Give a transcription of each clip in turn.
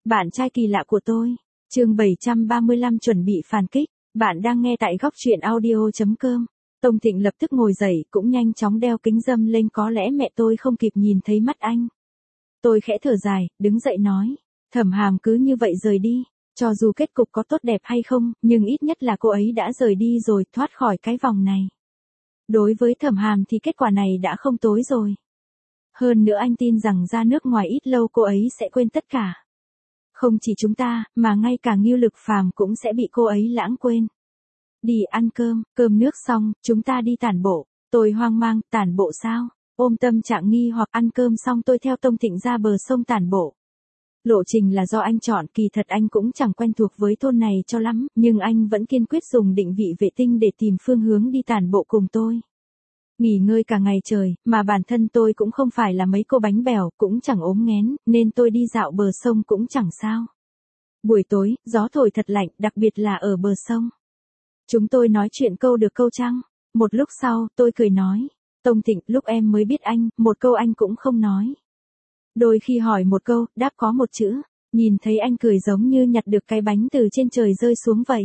Bạn trai kỳ lạ của tôi. Chương 735 chuẩn bị phản kích. Bạn đang nghe tại góc truyện audio.com. Tông Thịnh lập tức ngồi dậy, cũng nhanh chóng đeo kính râm lên, có lẽ mẹ tôi không kịp nhìn thấy mắt anh. Tôi khẽ thở dài, đứng dậy nói. Thẩm Hàm cứ như vậy rời đi. Cho dù kết cục có tốt đẹp hay không, nhưng ít nhất là cô ấy đã rời đi rồi, thoát khỏi cái vòng này. Đối với Thẩm Hàm thì kết quả này đã không tối rồi. Hơn nữa anh tin rằng ra nước ngoài ít lâu cô ấy sẽ quên tất cả. Không chỉ chúng ta, mà ngay cả Ngưu Lực Phàm cũng sẽ bị cô ấy lãng quên. Đi ăn cơm, cơm nước xong, chúng ta đi tản bộ. Tôi hoang mang, tản bộ sao? Ôm tâm trạng nghi hoặc ăn cơm xong tôi theo Tông Thịnh ra bờ sông tản bộ. Lộ trình là do anh chọn, kỳ thật anh cũng chẳng quen thuộc với thôn này cho lắm, nhưng anh vẫn kiên quyết dùng định vị vệ tinh để tìm phương hướng đi tản bộ cùng tôi. Nghỉ ngơi cả ngày trời, mà bản thân tôi cũng không phải là mấy cô bánh bèo, cũng chẳng ốm nghén, nên tôi đi dạo bờ sông cũng chẳng sao. Buổi tối, gió thổi thật lạnh, đặc biệt là ở bờ sông. Chúng tôi nói chuyện câu được câu trăng. Một lúc sau, tôi cười nói. Tông Thịnh, lúc em mới biết anh, một câu anh cũng không nói. Đôi khi hỏi một câu, đáp có một chữ. Nhìn thấy anh cười giống như nhặt được cái bánh từ trên trời rơi xuống vậy.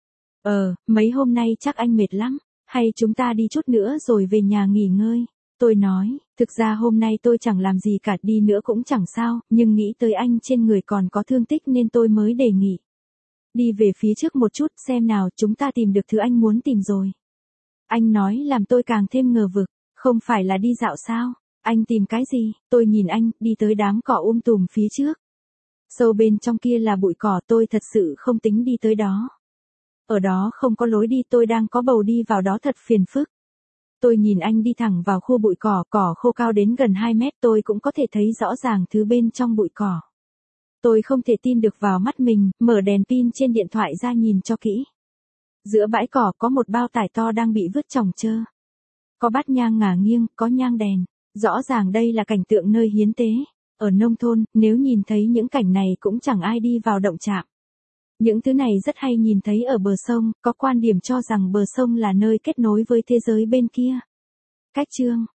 Mấy hôm nay chắc anh mệt lắm. Hay chúng ta đi chút nữa rồi về nhà nghỉ ngơi. Tôi nói, thực ra hôm nay tôi chẳng làm gì cả, đi nữa cũng chẳng sao, nhưng nghĩ tới anh trên người còn có thương tích nên tôi mới đề nghị. Đi về phía trước một chút xem nào, chúng ta tìm được thứ anh muốn tìm rồi. Anh nói làm tôi càng thêm ngờ vực, không phải là đi dạo sao? Anh tìm cái gì? Tôi nhìn anh, đi tới đám cỏ tùm phía trước. Sâu bên trong kia là bụi cỏ, tôi thật sự không tính đi tới đó. Ở đó không có lối đi, tôi đang có bầu đi vào đó thật phiền phức. Tôi nhìn anh đi thẳng vào khu bụi cỏ, cỏ khô cao đến gần 2 mét, tôi cũng có thể thấy rõ ràng thứ bên trong bụi cỏ. Tôi không thể tin được vào mắt mình, mở đèn pin trên điện thoại ra nhìn cho kỹ. Giữa bãi cỏ có một bao tải to đang bị vứt chồng chơ. Có bát nhang ngả nghiêng, có nhang đèn. Rõ ràng đây là cảnh tượng nơi hiến tế. Ở nông thôn, nếu nhìn thấy những cảnh này cũng chẳng ai đi vào động chạm. Những thứ này rất hay nhìn thấy ở bờ sông, có quan điểm cho rằng bờ sông là nơi kết nối với thế giới bên kia. Cách chương